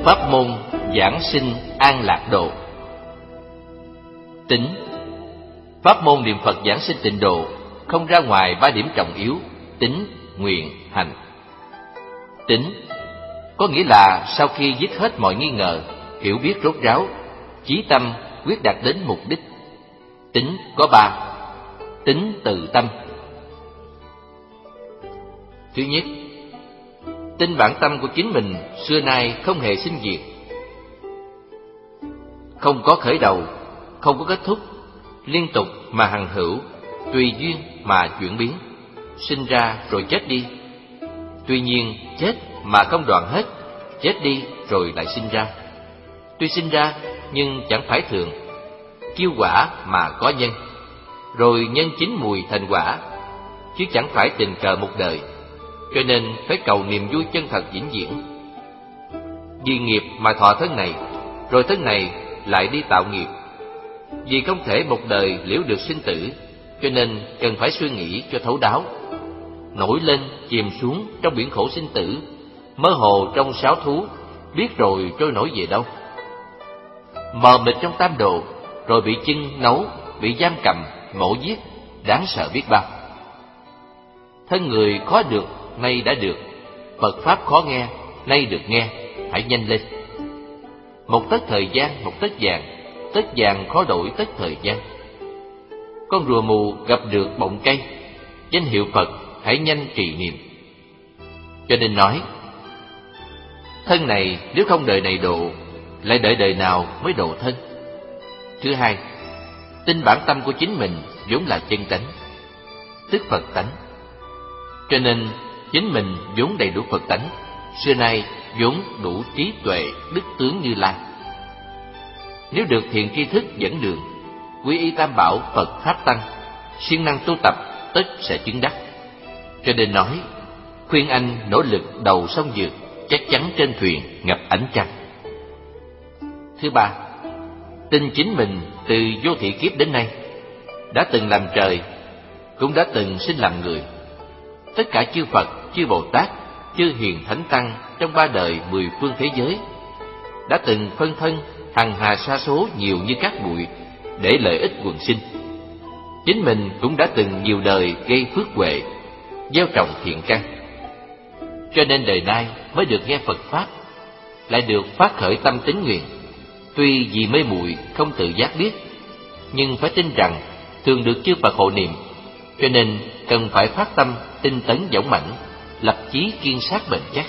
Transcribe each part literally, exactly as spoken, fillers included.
Pháp môn giảng sinh an lạc độ. Tính. Pháp môn niệm Phật giảng sinh tịnh độ không ra ngoài ba điểm trọng yếu: tính, nguyện, hành. Tính có nghĩa là sau khi dứt hết mọi nghi ngờ, hiểu biết rốt ráo, chí tâm quyết đạt đến mục đích. Tính có ba: tính từ tâm. Thứ nhất, tin bản tâm của chính mình xưa nay không hề sinh diệt, không có khởi đầu, không có kết thúc, liên tục mà hằng hữu, tùy duyên mà chuyển biến, sinh ra rồi chết đi. Tuy nhiên chết mà không đoạn hết, chết đi rồi lại sinh ra. Tuy sinh ra nhưng chẳng phải thường, kiêu quả mà có nhân, rồi nhân chín mùi thành quả, chứ chẳng phải tình cờ một đời. Cho nên phải cầu niềm vui chân thật vĩnh viễn. Vì nghiệp mà thọ thân này, rồi thân này lại đi tạo nghiệp. Vì không thể một đời liễu được sinh tử, cho nên cần phải suy nghĩ cho thấu đáo. Nổi lên chìm xuống trong biển khổ sinh tử, mơ hồ trong sáu thú, biết rồi trôi nổi về đâu. Mờ mịt trong tam độ, rồi bị chưng nấu, bị giam cầm, mổ giết, đáng sợ biết bao. Thân người khó được, nay đã được. Phật Pháp khó nghe, nay được nghe, hãy nhanh lên. Một tấc thời gian, một tấc vàng, tấc vàng khó đổi tấc thời gian. Con rùa mù gặp được bọng cây, danh hiệu Phật hãy nhanh trì niệm. Cho nên nói, thân này nếu không đời này độ, lại đợi đời nào mới độ thân. Thứ hai, tin bản tâm của chính mình vốn là chân tánh, tức Phật tánh. Cho nên chính mình vốn đầy đủ Phật tánh, xưa nay vốn đủ trí tuệ, đức tướng Như Lai. Nếu được thiện tri thức dẫn đường, quy y tam bảo Phật Pháp Tăng, siêng năng tu tập, tất sẽ chứng đắc. Cho nên nói, khuyên anh nỗ lực đầu sông vượt, chắc chắn trên thuyền ngập ánh trăng. Thứ ba, tin chính mình từ vô thị kiếp đến nay đã từng làm trời, cũng đã từng sinh làm người. Tất cả chư Phật, chư Bồ Tát, chư hiền thánh tăng trong ba đời mười phương thế giới đã từng phân thân hằng hà sa số nhiều như cát bụi để lợi ích quần sinh. Chính mình cũng đã từng nhiều đời gây phước huệ, gieo trồng thiện căn. Cho nên đời nay mới được nghe Phật Pháp, lại được phát khởi tâm tín nguyện. Tuy vì mê muội không tự giác biết, nhưng phải tin rằng thường được chư Phật hộ niệm, cho nên cần phải phát tâm tinh tấn dũng mãnh, lập chí kiên sát bền chắc.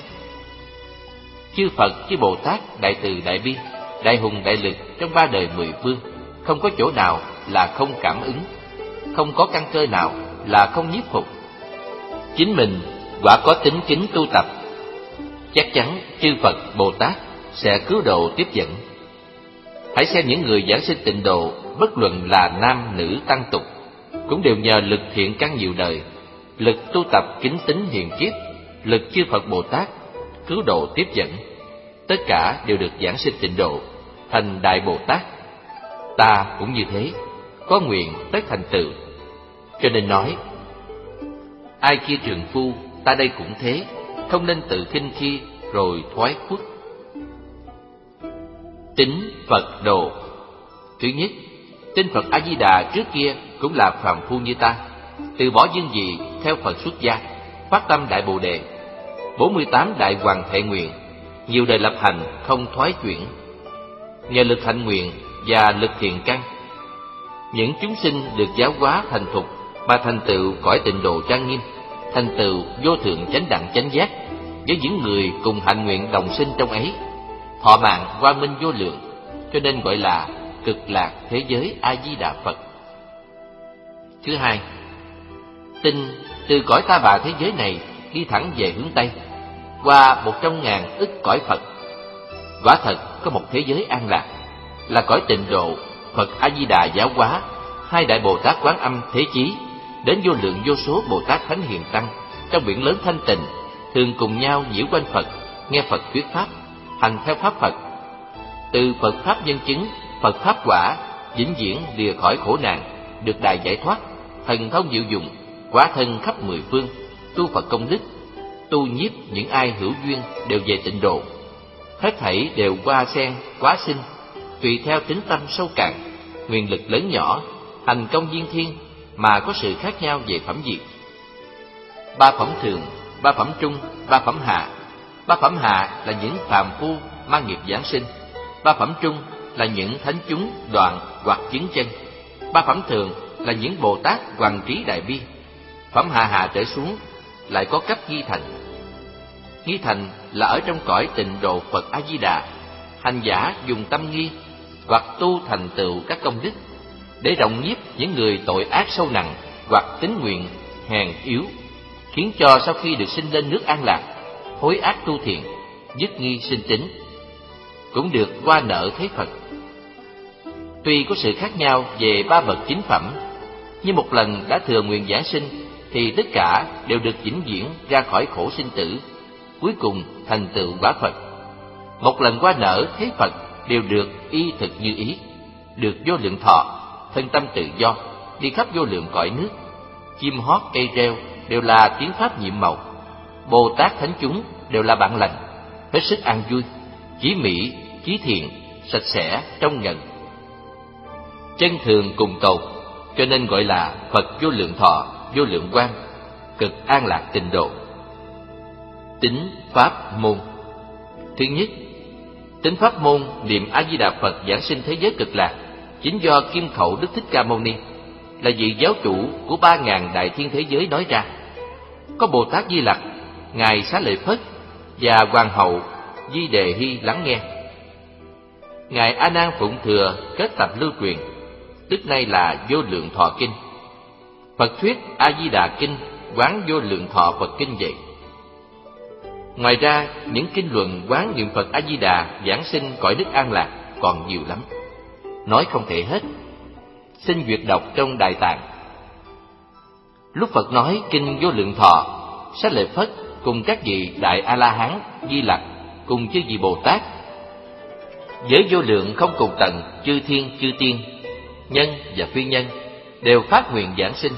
Chư Phật, chư Bồ Tát đại từ đại bi, đại hùng đại lực trong ba đời mười phương, không có chỗ nào là không cảm ứng, không có căn cơ nào là không nhiếp phục. Chính mình quả có tính kính tu tập, chắc chắn chư Phật Bồ Tát sẽ cứu độ tiếp dẫn. Hãy xem những người giảng sinh tịnh độ, bất luận là nam nữ tăng tục, cũng đều nhờ lực thiện căn nhiều đời, lực tu tập kính tín hiền kiết, lực chư Phật Bồ Tát cứu độ tiếp dẫn, tất cả đều được giảng sinh tịnh độ, thành Đại Bồ Tát. Ta cũng như thế, có nguyện tất thành tựu. Cho nên nói, ai kia trường phu, ta đây cũng thế, không nên tự khinh khi rồi thoái khuất. Tín Phật độ. Thứ nhất, tin Phật A Di Đà trước kia cũng là phàm phu như ta, từ bỏ dương vị theo Phật xuất gia, phát tâm đại Bồ đề, bốn mươi tám đại hoàn thệ nguyện, nhiều đời lập hành không thoái chuyển. Nhờ lực hạnh nguyện và lực thiện căn, những chúng sinh được giáo hóa thành thục mà thành tựu cõi tịnh độ trang nghiêm, thành tựu vô thượng chánh đẳng chánh giác với những người cùng hạnh nguyện đồng sinh trong ấy, thọ mạng quang minh vô lượng, cho nên gọi là cực lạc thế giới A Di Đà Phật. Thứ hai, tin từ cõi ta bà thế giới này đi thẳng về hướng Tây, qua một trăm ngàn ức cõi Phật. Quả thật có một thế giới an lạc, là cõi tịnh độ Phật A Di Đà giáo hóa, hai đại Bồ Tát Quán Âm Thế Chí, đến vô lượng vô số Bồ Tát Thánh Hiền Tăng trong biển lớn thanh tịnh, thường cùng nhau nhiễu quanh Phật, nghe Phật thuyết pháp, hành theo pháp Phật. Từ Phật pháp nhân chứng, Phật pháp quả, vĩnh viễn lìa khỏi khổ nạn, được đại giải thoát, thần thông diệu dụng, hóa thân khắp mười phương, tu Phật công đức, tu nhiếp những ai hữu duyên đều về tịnh độ. Hết thảy đều qua sen, quá sinh, tùy theo tính tâm sâu cạn, nguyên lực lớn nhỏ, hành công viên thiên mà có sự khác nhau về phẩm vị. Ba phẩm thường, ba phẩm trung, ba phẩm hạ. Ba phẩm hạ là những phàm phu mang nghiệp giáng sinh. Ba phẩm trung là những thánh chúng đoạn hoặc chứng chân. Ba phẩm thường là những Bồ Tát hoằng trí đại bi. Phẩm hạ hạ trở xuống lại có cấp nghi thành. Nghi thành là ở trong cõi tịnh độ Phật A Di Đà, hành giả dùng tâm nghi hoặc tu thành tựu các công đức để rộng nhiếp những người tội ác sâu nặng hoặc tín nguyện hèn yếu, khiến cho sau khi được sinh lên nước an lạc, hối ác tu thiện, dứt nghi sinh tính, cũng được qua nợ thấy Phật. Tuy có sự khác nhau về ba bậc chính phẩm, nhưng một lần đã thừa nguyện giảng sinh thì tất cả đều được vĩnh viễn ra khỏi khổ sinh tử, cuối cùng thành tựu quả Phật. Một lần qua nở thấy Phật đều được y thực như ý, được vô lượng thọ, thân tâm tự do, đi khắp vô lượng cõi nước. Chim hót cây reo đều là tiếng pháp nhiệm màu. Bồ Tát thánh chúng đều là bạn lành, hết sức an vui, chí mỹ, chí thiện, sạch sẽ, trong nhận. Chân thường cùng tột, cho nên gọi là Phật vô lượng thọ, vô lượng quang, cực an lạc tịnh độ. Tính pháp môn. Thứ nhất, tính pháp môn niệm A Di Đà Phật giảng sinh thế giới cực lạc chính do Kim Khẩu Đức Thích Ca Mâu Ni, là vị giáo chủ của ba ngàn đại thiên thế giới nói ra. Có Bồ Tát Di Lặc, ngài Xá Lợi Phất và hoàng hậu Di Đề Hy lắng nghe. Ngài A Nan Phụng Thừa kết tập lưu truyền, tức nay là Vô Lượng Thọ Kinh. Phật thuyết A Di Đà Kinh, quán Vô Lượng Thọ Phật Kinh vậy. Ngoài ra, những kinh luận quán niệm Phật A Di Đà giảng sinh cõi nước an lạc còn nhiều lắm, nói không thể hết. Xin duyệt đọc trong Đại Tạng. Lúc Phật nói kinh Vô Lượng Thọ, Xá Lợi Phất cùng các vị đại A La Hán, Di Lặc cùng chư vị Bồ Tát với vô lượng không cùng tận chư thiên chư tiên, nhân và phi nhân đều phát nguyện giảng sinh.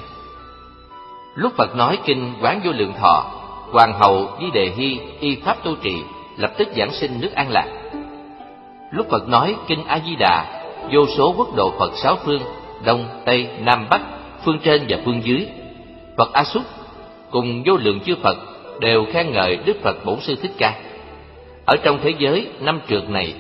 Lúc Phật nói kinh quán Vô Lượng Thọ, hoàng hậu Di Đề Hy y pháp tu trì, lập tức giảng sinh nước an lạc. Lúc Phật nói kinh A Di Đà, vô số quốc độ Phật sáu phương, đông tây nam bắc, phương trên và phương dưới, Phật A Xúc cùng vô lượng chư Phật đều khen ngợi Đức Phật Bổn Sư Thích Ca. Ở trong thế giới năm trược này,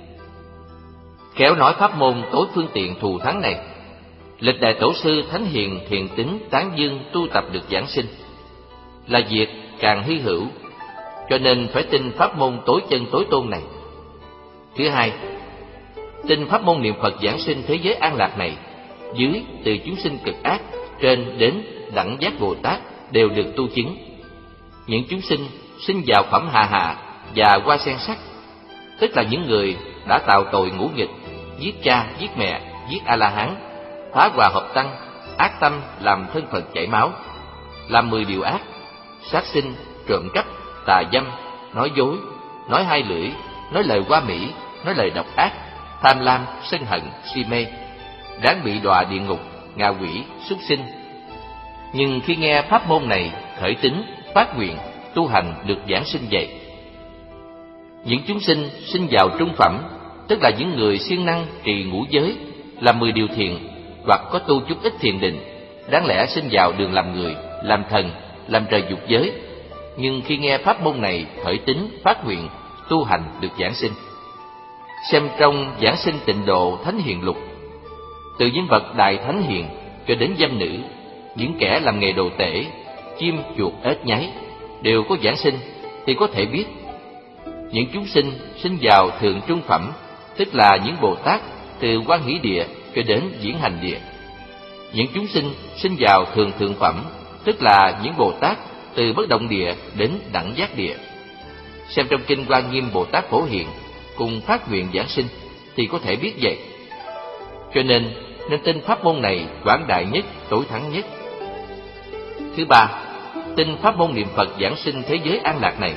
khéo nói pháp môn tối phương tiện thù thắng này, lịch đại tổ sư thánh hiền thiện tín tán dương tu tập được giảng sinh, là việc càng hy hữu, cho nên phải tin pháp môn tối chân tối tôn này. Thứ hai, tin pháp môn niệm Phật giảng sinh thế giới an lạc này, dưới từ chúng sinh cực ác, trên đến đẳng giác Bồ Tát đều được tu chứng. Những chúng sinh sinh vào phẩm hạ hạ và hoa sen sắc, tức là những người đã tạo tội ngũ nghịch, giết cha, giết mẹ, giết A-la-hán, phá hòa hợp tăng, ác tâm làm thân phận chảy máu, làm mười điều ác, sát sinh, trộm cắp, tà dâm, nói dối, nói hai lưỡi, nói lời hoa mỹ, nói lời độc ác, tham lam, sân hận, si mê, đáng bị đọa địa ngục, ngạ quỷ, súc sinh. Nhưng khi nghe pháp môn này khởi tín, phát nguyện, tu hành được giảng sinh vậy. Những chúng sinh sinh vào trung phẩm, tức là những người siêng năng trì ngũ giới, làm mười điều thiện, hoặc có tu chút ít thiền định, đáng lẽ sinh vào đường làm người, làm thần, làm trời dục giới. Nhưng khi nghe pháp môn này khởi tín, phát nguyện, tu hành được giảng sinh. Xem trong Giảng Sinh Tịnh Độ Thánh Hiền Lục, từ những bậc đại thánh hiền cho đến dâm nữ, những kẻ làm nghề đồ tể, chim chuột ếch nhái đều có giảng sinh, thì có thể biết những chúng sinh sinh vào thượng trung phẩm, tức là những Bồ Tát từ Quan Hỷ Địa cho đến Diễn Hành Địa. Những chúng sinh sinh vào thường thượng phẩm, tức là những Bồ Tát từ Bất Động Địa đến Đẳng Giác Địa. Xem trong kinh Quan Nghiêm Bồ Tát Phổ Hiền cùng phát nguyện giảng sinh thì có thể biết vậy. Cho nên nên tin pháp môn này quảng đại nhất, tối thắng nhất. Thứ ba, tin pháp môn niệm Phật giảng sinh thế giới an lạc này.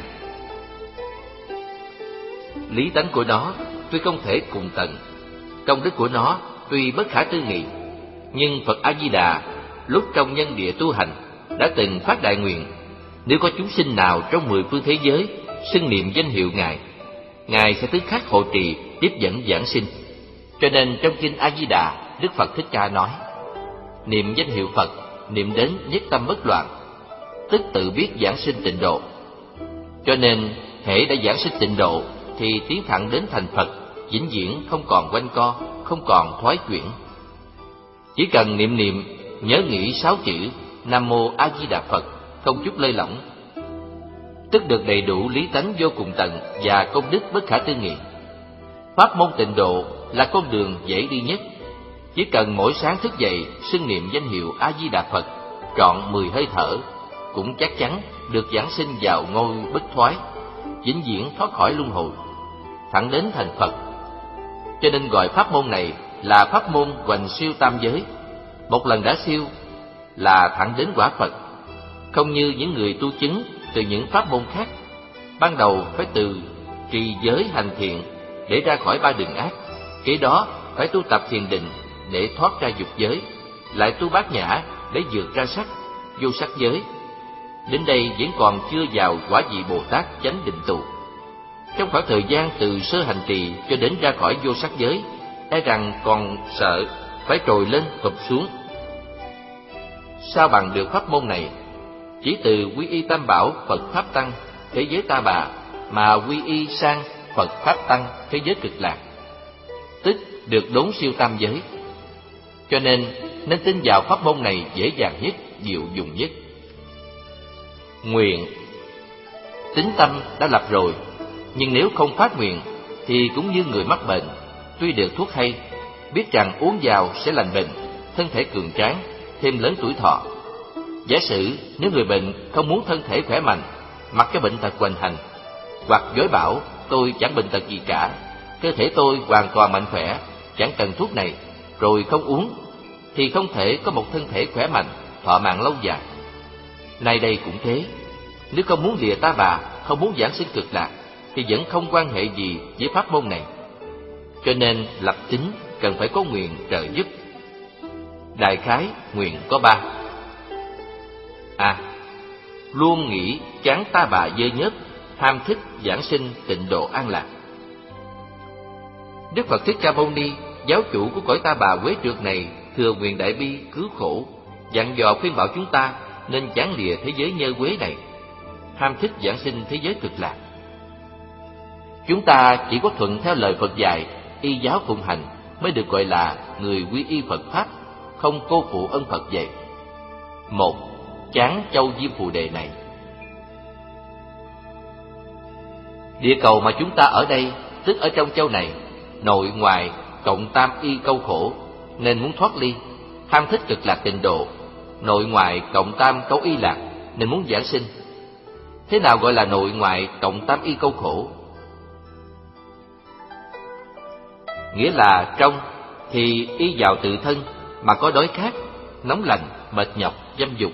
Lý tánh của nó tuy không thể cùng tận, công đức của nó tuy bất khả tư nghị, nhưng Phật A Di Đà lúc trong nhân địa tu hành đã từng phát đại nguyện: nếu có chúng sinh nào trong mười phương thế giới xưng niệm danh hiệu Ngài, Ngài sẽ tức khắc hộ trì tiếp dẫn giảng sinh. Cho nên trong kinh A Di Đà, Đức Phật Thích Ca nói: niệm danh hiệu Phật, niệm đến nhất tâm bất loạn, tức tự biết giảng sinh tịnh độ. Cho nên hễ đã giảng sinh tịnh độ thì tiến thẳng đến thành Phật, vĩnh viễn không còn quanh co, không còn thoái chuyển. Chỉ cần niệm niệm, nhớ nghĩ sáu chữ Nam Mô A Di Đà Phật, không chút lơi lỏng, tức được đầy đủ lý tánh vô cùng tận và công đức bất khả tư nghị. Pháp môn tịnh độ là con đường dễ đi nhất. Chỉ cần mỗi sáng thức dậy xưng niệm danh hiệu A Di Đà Phật trọn mười hơi thở, cũng chắc chắn được giảng sinh vào ngôi bất thoái, vĩnh viễn thoát khỏi luân hồi, thẳng đến thành Phật. Cho nên gọi pháp môn này là pháp môn hoành siêu tam giới. Một lần đã siêu là thẳng đến quả Phật, không như những người tu chứng từ những pháp môn khác. Ban đầu phải từ trì giới hành thiện để ra khỏi ba đường ác, kế đó phải tu tập thiền định để thoát ra dục giới, lại tu bát nhã để vượt ra sắc, vô sắc giới. Đến đây vẫn còn chưa vào quả vị Bồ Tát chánh định tù. Trong khoảng thời gian từ sơ hành trì cho đến ra khỏi vô sắc giới, e rằng còn sợ phải trồi lên thụp xuống. Sao bằng được pháp môn này? Chỉ từ quy y Tam Bảo Phật Pháp Tăng thế giới Ta Bà mà quy y sang Phật Pháp Tăng thế giới Cực Lạc, tức được đốn siêu tam giới. Cho nên nên tin vào pháp môn này dễ dàng nhất, diệu dụng nhất. Nguyện. Tín tâm đã lập rồi, nhưng nếu không phát nguyện thì cũng như người mắc bệnh, tuy được thuốc hay, biết rằng uống vào sẽ lành bệnh, thân thể cường tráng, thêm lớn tuổi thọ. Giả sử nếu người bệnh không muốn thân thể khỏe mạnh, mặc cho bệnh tật hoành hành, hoặc dối bảo tôi chẳng bệnh tật gì cả, cơ thể tôi hoàn toàn mạnh khỏe, chẳng cần thuốc này, rồi không uống, thì không thể có một thân thể khỏe mạnh, thọ mạng lâu dài. Nay đây cũng thế, nếu không muốn lìa Ta Bà, không muốn giảng sinh Cực Lạc, thì vẫn không quan hệ gì với pháp môn này. Cho nên lập tín cần phải có nguyện trợ giúp. Đại khái nguyện có ba. A. Luôn nghĩ chán Ta Bà dơ nhớt, ham thích giảng sinh tịnh độ an lạc. Đức Phật Thích Ca Mâu Ni, giáo chủ của cõi Ta Bà Quế Trượt này, thừa nguyện đại bi cứu khổ, dặn dò khuyên bảo chúng ta nên chán lìa thế giới nhơ quế này, ham thích giảng sinh thế giới Cực Lạc. Chúng ta chỉ có thuận theo lời Phật dạy, y giáo phụng hành mới được gọi là người quy y Phật Pháp, không cô phụ ân Phật dạy. Một. Chán châu Diêm Phù Đề này. Địa cầu mà chúng ta ở đây, tức ở trong châu này, nội ngoại cộng tam y câu khổ, nên muốn thoát ly, ham thích Cực Lạc tịnh độ, nội ngoại cộng tam câu y lạc, nên muốn giảng sinh. Thế nào gọi là nội ngoại cộng tam y câu khổ? Nghĩa là trong thì y vào tự thân mà có đói khát, nóng lạnh, mệt nhọc, dâm dục,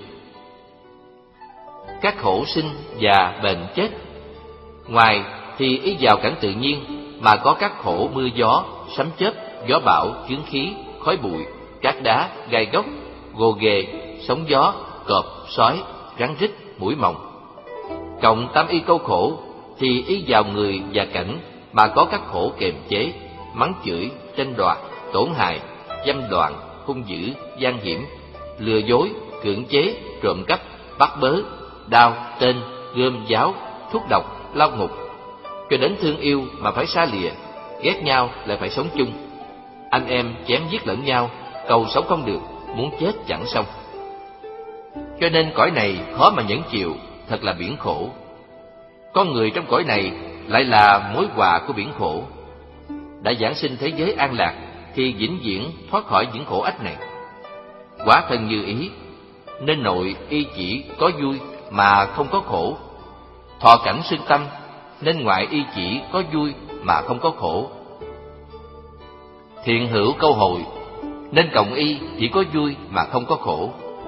các khổ sinh và bệnh chết. Ngoài thì y vào cảnh tự nhiên mà có các khổ mưa gió, sấm chớp, gió bão, chướng khí, khói bụi, cát đá, gai góc, gồ ghề, sóng gió, cọp, sói, rắn rít, muỗi mồng. Cộng tam y câu khổ thì y vào người và cảnh mà có các khổ kềm chế, mắng chửi, tranh đoạt, tổn hại, dâm đoạn, hung dữ, gian hiểm, lừa dối, cưỡng chế, trộm cắp, bắt bớ, đao, tên, gươm, giáo, thuốc độc, lao ngục, cho đến thương yêu mà phải xa lìa, ghét nhau lại phải sống chung, anh em chém giết lẫn nhau, cầu sống không được, muốn chết chẳng xong. Cho nên cõi này khó mà nhẫn chịu, thật là biển khổ. Con người trong cõi này lại là mối họa của biển khổ. Đã giảng sinh thế giới an lạc thì vĩnh viễn thoát khỏi những khổ ách này. Quả thân như ý, nên nội y chỉ có vui mà không có khổ. Thọ cảnh xưng tâm, nên ngoại y chỉ có vui mà không có khổ. Thiện hữu câu hội, nên cộng y chỉ có vui mà không có khổ.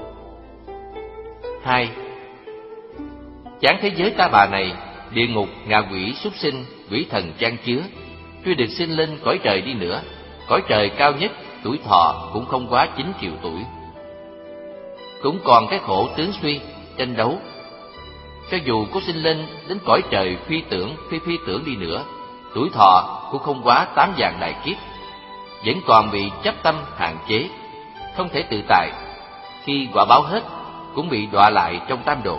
Hai. Chán thế giới Ta Bà này, địa ngục, ngạ quỷ, súc sinh, quỷ thần chan chứa, tuy được sinh lên cõi trời đi nữa, cõi trời cao nhất, tuổi thọ cũng không quá chín triệu tuổi. Cũng còn cái khổ tướng suy, tranh đấu. Cho dù có sinh lên đến cõi trời phi tưởng, phi phi tưởng đi nữa, tuổi thọ cũng không quá tám vạn đại kiếp, vẫn còn bị chấp tâm hạn chế, không thể tự tại. Khi quả báo hết, cũng bị đọa lại trong tam đồ.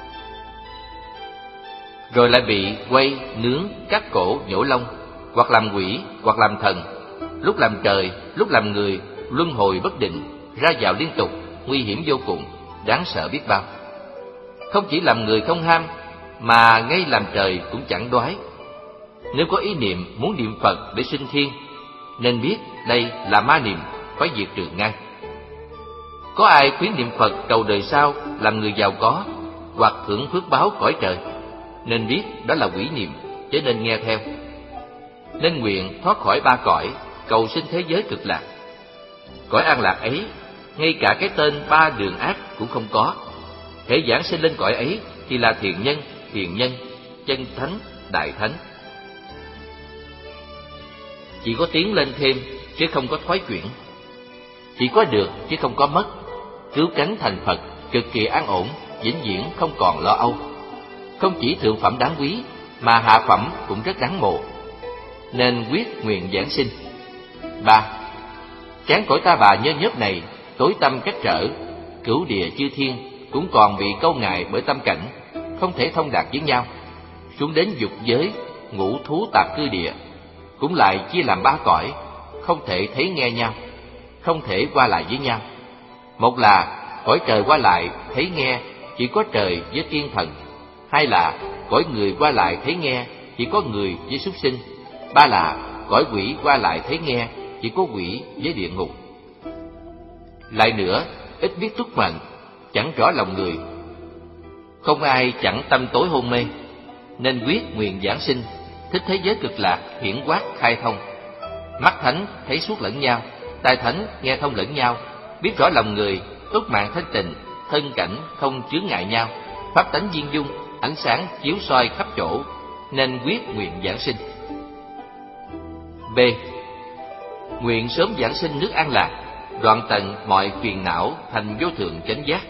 Rồi lại bị quay, nướng, cắt cổ, nhổ lông, hoặc làm quỷ, hoặc làm thần, lúc làm trời, lúc làm người, luân hồi bất định, ra vào liên tục, nguy hiểm vô cùng, đáng sợ biết bao. Không chỉ làm người không ham, mà ngay làm trời cũng chẳng đoái. Nếu có ý niệm muốn niệm Phật để sinh thiên, nên biết đây là ma niệm, phải diệt trừ ngay. Có ai khuyến niệm Phật cầu đời sau làm người giàu có, hoặc hưởng phước báo cõi trời, nên biết đó là quỷ niệm, chứ nên nghe theo. Nên nguyện thoát khỏi ba cõi, cầu sinh thế giới cực lạc. Cõi an lạc ấy, ngay cả cái tên ba đường ác cũng không có. Hễ giảng sinh lên cõi ấy thì là thiện nhân, hiền nhân, chân thánh, đại thánh. Chỉ có tiến lên thêm, chứ không có thoái chuyển. Chỉ có được, chứ không có mất. Cứu cánh thành Phật, cực kỳ an ổn, vĩnh viễn không còn lo âu. Không chỉ thượng phẩm đáng quý, mà hạ phẩm cũng rất đáng mộ. Nên quyết nguyện giảng sinh. Ba. Chán cõi ta bà nhơ nhớp này, tối tăm cách trở, cửu địa chư thiên cũng còn bị câu ngại bởi tâm cảnh, không thể thông đạt với nhau. Xuống đến dục giới, ngũ thú tạp cư địa, cũng lại chia làm ba cõi, không thể thấy nghe nhau, không thể qua lại với nhau. Một là cõi trời qua lại thấy nghe chỉ có trời với tiên thần. Hai là cõi người qua lại thấy nghe chỉ có người với súc sinh. Ba là cõi quỷ qua lại thấy nghe chỉ có quỷ với địa ngục. Lại nữa, ít biết túc mệnh, chẳng rõ lòng người, không ai chẳng tâm tối hôn mê, nên quyết nguyện giảng sinh, thích thế giới cực lạc hiển quát khai thông. Mắt thánh thấy suốt lẫn nhau, tai thánh nghe thông lẫn nhau, biết rõ lòng người, túc mạng thanh tịnh, thân cảnh không chướng ngại nhau, pháp tánh viên dung, ánh sáng chiếu soi khắp chỗ, nên quyết nguyện giảng sinh. B. Nguyện sớm giảng sinh nước an lạc, đoạn tận mọi phiền não thành vô thượng chánh giác.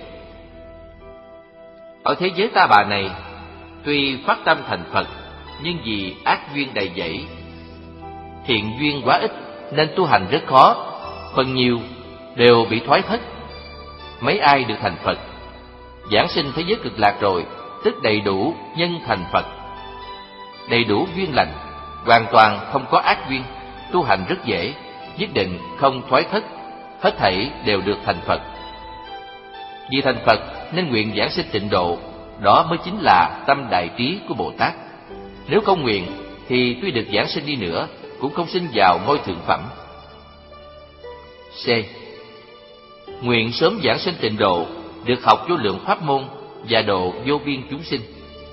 Ở thế giới ta bà này, tuy phát tâm thành Phật, nhưng vì ác duyên đầy dẫy, thiện duyên quá ít, nên tu hành rất khó, phần nhiều đều bị thoái thất. Mấy ai được thành Phật, giảng sinh thế giới cực lạc rồi, tức đầy đủ nhân thành Phật, đầy đủ duyên lành, hoàn toàn không có ác duyên, tu hành rất dễ, nhất định không thoái thất, hết thảy đều được thành Phật. Vì thành Phật nên nguyện giảng sinh tịnh độ, đó mới chính là tâm đại trí của Bồ Tát. Nếu không nguyện thì tuy được giảng sinh đi nữa cũng không sinh vào ngôi thượng phẩm. C. Nguyện sớm giảng sinh tịnh độ, được học vô lượng pháp môn và độ vô biên chúng sinh.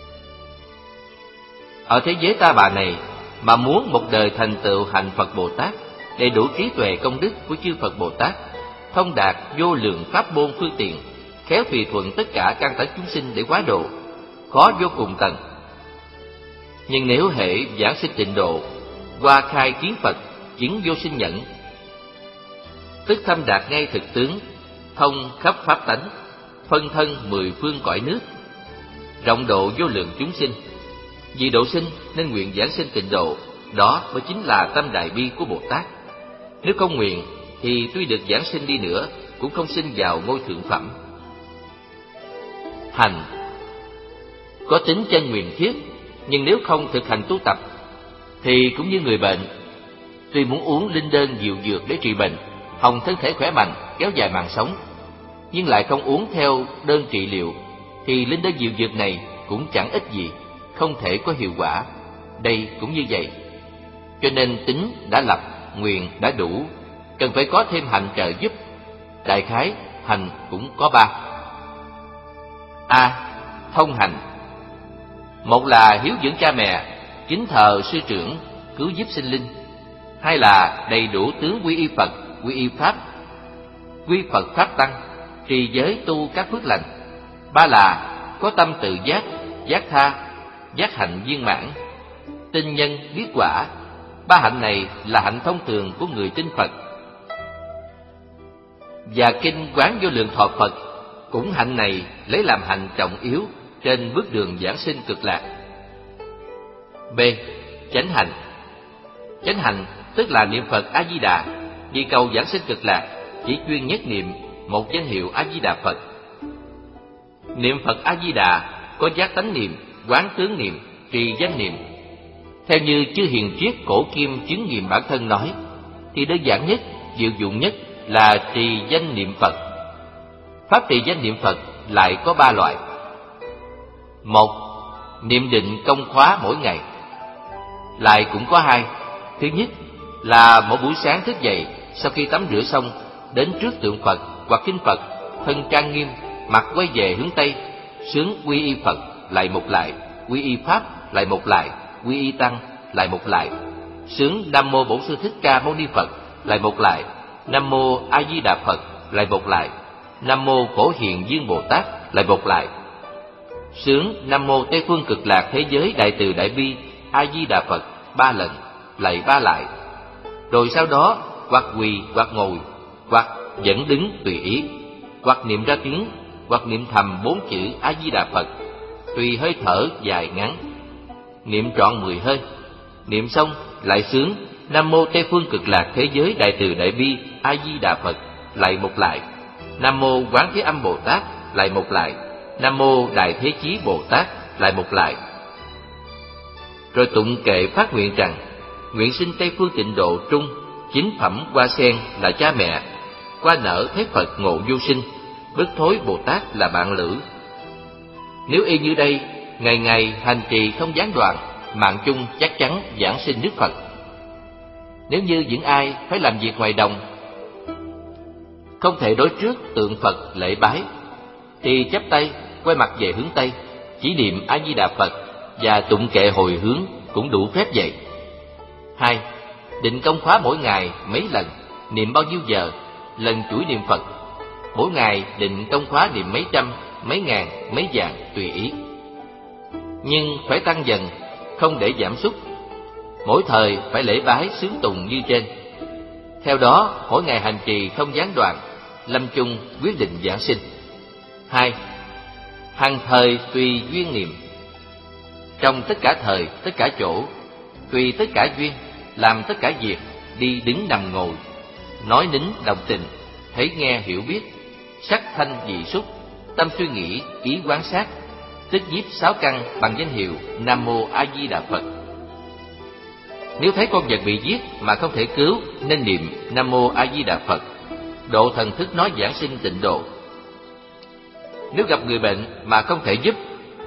Ở thế giới ta bà này mà muốn một đời thành tựu hành Phật Bồ Tát, đầy đủ trí tuệ công đức của chư Phật Bồ Tát, thông đạt vô lượng pháp môn phương tiện, khéo tùy thuận tất cả căn tánh chúng sinh để quá độ, khó vô cùng tận. Nhưng nếu hệ giảng sinh tịnh độ, qua khai kiến Phật, chứng vô sinh nhẫn, tức thâm đạt ngay thực tướng, thông khắp pháp tánh, phân thân mười phương cõi nước, rộng độ vô lượng chúng sinh. Vì độ sinh nên nguyện giảng sinh tịnh độ, đó mới chính là tâm đại bi của Bồ Tát. Nếu không nguyện thì tuy được giảng sinh đi nữa cũng không sinh vào ngôi thượng phẩm. Hành có tính chân nguyện thiết, nhưng nếu không thực hành tu tập thì cũng như người bệnh, tuy muốn uống linh đơn diệu dược để trị bệnh, hòng thân thể khỏe mạnh, kéo dài mạng sống, nhưng lại không uống theo đơn trị liệu, thì linh đơn diệu dược này cũng chẳng ích gì, không thể có hiệu quả. Đây cũng như vậy. Cho nên tính đã lập, nguyện đã đủ, cần phải có thêm hành trợ giúp. Đại khái hành cũng có ba. A. Thông hành. Một là hiếu dưỡng cha mẹ, kính thờ sư trưởng, cứu giúp sinh linh. Hai là đầy đủ tướng quy y Phật, quy y Pháp, quy Phật Pháp Tăng, trì giới tu các phước lành. Ba là có tâm tự giác, giác tha, giác hạnh viên mãn, tin nhân biết quả. Ba hạnh này là hạnh thông thường của người tin Phật. Và kinh Quán Vô Lượng Thọ Phật cũng hạnh này lấy làm hạnh trọng yếu trên bước đường giảng sinh cực lạc. B. Chánh hành. Chánh hành tức là niệm Phật A Di Đà, vì cầu giảng sinh cực lạc, chỉ chuyên nhất niệm một danh hiệu A Di Đà Phật. Niệm Phật A Di Đà có giác tánh niệm, quán tướng niệm, trì danh niệm. Theo như chư hiền triết cổ kim chứng nghiệm bản thân nói, thì đơn giản nhất, diệu dụng nhất là trì danh niệm Phật. Pháp trì danh niệm Phật lại có ba loại. Một, niệm định công khóa mỗi ngày. Lại cũng có hai. Thứ nhất là mỗi buổi sáng thức dậy, sau khi tắm rửa xong, đến trước tượng Phật hoặc kinh Phật, thân trang nghiêm, mặt quay về hướng Tây, sướng quy y Phật lại một lại, quy y Pháp lại một lại, quy y Tăng lại một lại, sướng Nam Mô Bổn Sư Thích Ca Mâu Ni Phật lại một lại, Nam Mô A Di Đà Phật lại một lại, Nam Mô Phổ Hiền Dương Bồ Tát lại một lại, sướng Nam Mô Tây Phương Cực Lạc Thế Giới Đại Từ Đại Bi A Di Đà Phật ba lần, lại ba lại. Rồi sau đó hoặc quỳ hoặc ngồi, hoặc vẫn đứng tùy ý, hoặc niệm ra tiếng, hoặc niệm thầm bốn chữ A Di Đà Phật, tùy hơi thở dài ngắn. Niệm trọn mười hơi. Niệm xong lại sướng Nam Mô Tây Phương Cực Lạc Thế Giới Đại Từ Đại Bi A Di Đà Phật lại một lại, Nam Mô Quán Thế Âm Bồ Tát lại một lại, Nam Mô Đại Thế Chí Bồ Tát lại một lại. Rồi tụng kệ phát nguyện rằng: nguyện sinh Tây Phương Tịnh Độ Trung, chính phẩm Hoa Sen là cha mẹ, qua nở thế Phật ngộ vô sinh, bất thối Bồ Tát là bạn lữ. Nếu y như đây, ngày ngày hành trì không gián đoạn, mạng chung chắc chắn giảng sinh Đức Phật. Nếu như những ai phải làm việc ngoài đồng, không thể đối trước tượng Phật lễ bái, thì chắp tay quay mặt về hướng Tây, chỉ niệm A Di Đà Phật và tụng kệ hồi hướng cũng đủ phép vậy. Hai, định công khóa mỗi ngày mấy lần, niệm bao nhiêu giờ, lần chuỗi niệm Phật. Mỗi ngày định công khóa niệm mấy trăm, mấy ngàn, mấy vạn tùy ý. Nhưng phải tăng dần, không để giảm sút. Mỗi thời phải lễ bái xướng tùng như trên. Theo đó, mỗi ngày hành trì không gián đoạn, lâm chung quyết định giảng sinh. Hai, hằng thời tùy duyên niệm. Trong tất cả thời, tất cả chỗ, tùy tất cả duyên, làm tất cả việc, đi đứng nằm ngồi, nói nín đồng tình, thấy nghe hiểu biết, sắc thanh vị xúc, tâm suy nghĩ, ý quán sát, tức nhiếp sáu căn bằng danh hiệu Nam Mô A Di Đà Phật. Nếu thấy con vật bị giết mà không thể cứu, nên niệm Nam Mô A Di Đà Phật, độ thần thức nói giảng sinh tịnh độ. Nếu gặp người bệnh mà không thể giúp,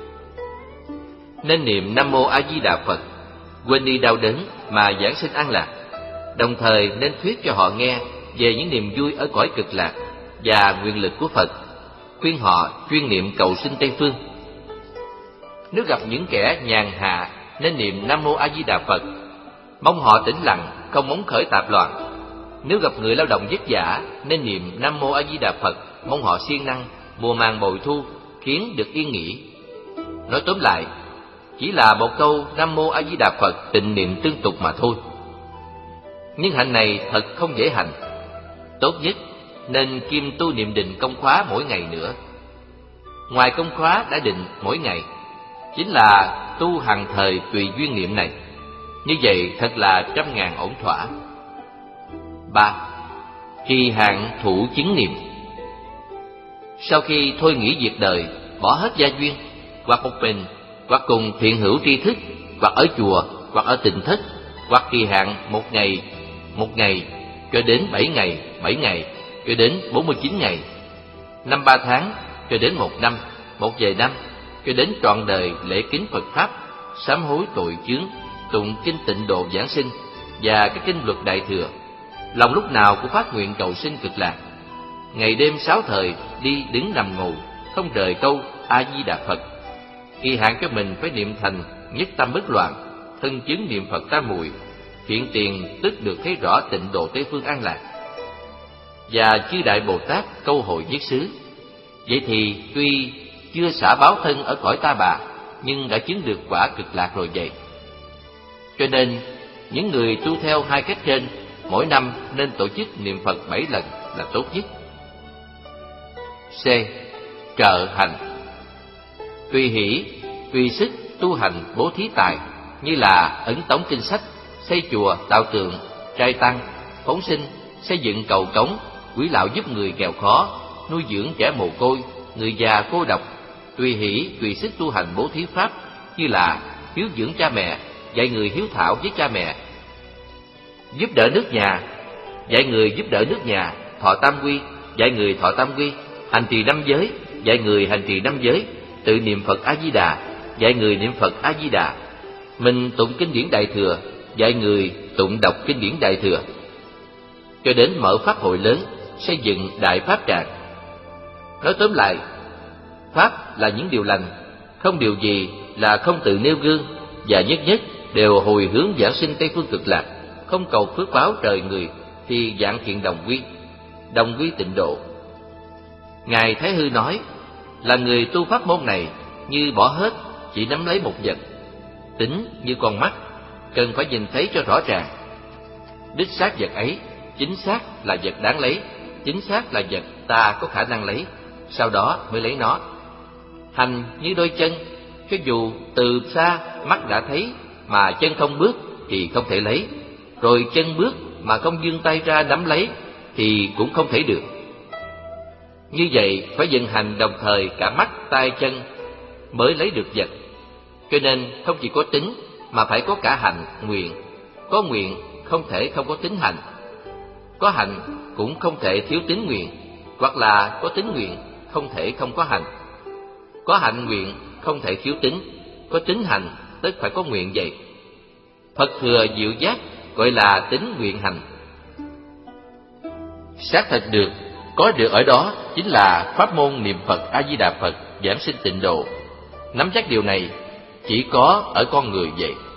nên niệm Nam Mô A Di Đà Phật, quên đi đau đớn mà giảng sinh an lạc. Đồng thời nên thuyết cho họ nghe về những niềm vui ở cõi cực lạc và nguyện lực của Phật, khuyên họ chuyên niệm cầu sinh Tây Phương. Nếu gặp những kẻ nhàn hạ, nên niệm Nam Mô A Di Đà Phật, mong họ tĩnh lặng, không móng khởi tạp loạn. Nếu gặp người lao động vất vả, nên niệm Nam Mô A Di Đà Phật, mong họ siêng năng, mùa màng bội thu, khiến được yên nghỉ. Nói tóm lại, chỉ là một câu Nam Mô A Di Đà Phật tịnh niệm tương tục mà thôi. Nhưng hạnh này thật không dễ hành. Tốt nhất nên kiêm tu niệm định công khóa mỗi ngày nữa. Ngoài công khóa đã định mỗi ngày, chính là tu hằng thời tùy duyên niệm này. Như vậy thật là trăm ngàn ổn thỏa. Ba, trì hạn thủ chứng niệm. Sau khi thôi nghĩ việc đời, bỏ hết gia duyên, hoặc một mình, hoặc cùng thiện hữu tri thức, hoặc ở chùa, hoặc ở tịnh thất, hoặc kỳ hạn một ngày, một ngày, cho đến bảy ngày, bảy ngày, cho đến bốn mươi chín ngày, năm ba tháng, cho đến một năm, một vài năm, cho đến trọn đời lễ kính Phật Pháp, sám hối tội chướng, tụng kinh tịnh độ giảng sinh và các kinh luật đại thừa. Lòng lúc nào cũng phát nguyện cầu sinh cực lạc. Ngày đêm sáu thời đi đứng nằm ngồi, không rời câu A Di Đà Phật. Kỳ hạn cho mình phải niệm thành nhất tâm bất loạn, thân chứng niệm Phật tam muội, hiện tiền tức được thấy rõ tịnh độ Tây Phương an lạc. Và chư đại Bồ Tát câu hội nhất xứ. Vậy thì tuy chưa xả báo thân ở cõi ta bà, nhưng đã chứng được quả cực lạc rồi vậy. Cho nên những người tu theo hai cách trên, mỗi năm nên tổ chức niệm Phật bảy lần là tốt nhất. C. Trợ hành. Tùy hỷ, tùy sức tu hành bố thí tài, như là ấn tống kinh sách, xây chùa, tạo tượng, trai tăng, phóng sinh, xây dựng cầu cống, quỹ lão giúp người nghèo khó, nuôi dưỡng trẻ mồ côi, người già cô độc, tùy hỷ, tùy sức tu hành bố thí pháp như là hiếu dưỡng cha mẹ, dạy người hiếu thảo với cha mẹ, giúp đỡ nước nhà, dạy người giúp đỡ nước nhà, thọ tam quy, dạy người thọ tam quy, hành trì năm giới, dạy người hành trì năm giới, tự niệm Phật A Di Đà, dạy người niệm Phật A Di Đà, mình tụng kinh điển Đại Thừa, dạy người tụng đọc kinh điển Đại Thừa, cho đến mở pháp hội lớn, xây dựng đại pháp tràng. Nói tóm lại, pháp là những điều lành, không điều gì là không tự nêu gương, và nhất nhất đều hồi hướng giảng sinh Tây phương Cực Lạc, không cầu phước báo trời người thì dạng thiện đồng quy, đồng quy tịnh độ. Ngài Thái Hư nói là người tu pháp môn này như bỏ hết, chỉ nắm lấy một vật, tính như con mắt, cần phải nhìn thấy cho rõ ràng. Đích xác vật ấy, chính xác là vật đáng lấy, chính xác là vật ta có khả năng lấy, sau đó mới lấy nó. Hành như đôi chân, cho dù từ xa mắt đã thấy mà chân không bước thì không thể lấy, rồi chân bước mà không vươn tay ra nắm lấy thì cũng không thể được. Như vậy phải vận hành đồng thời cả mắt, tay, chân mới lấy được vật. Cho nên không chỉ có tính mà phải có cả hành, nguyện. Có nguyện không thể không có tính hành, có hành cũng không thể thiếu tính nguyện, hoặc là có tính nguyện không thể không có hành. Có hạnh nguyện không thể thiếu tính, có tính hành tức phải có nguyện vậy. Phật thừa diệu giác gọi là tính nguyện hành. Xác thật được, có được ở đó chính là pháp môn niệm Phật A Di Đà Phật giảng sinh tịnh độ. Nắm chắc điều này chỉ có ở con người vậy.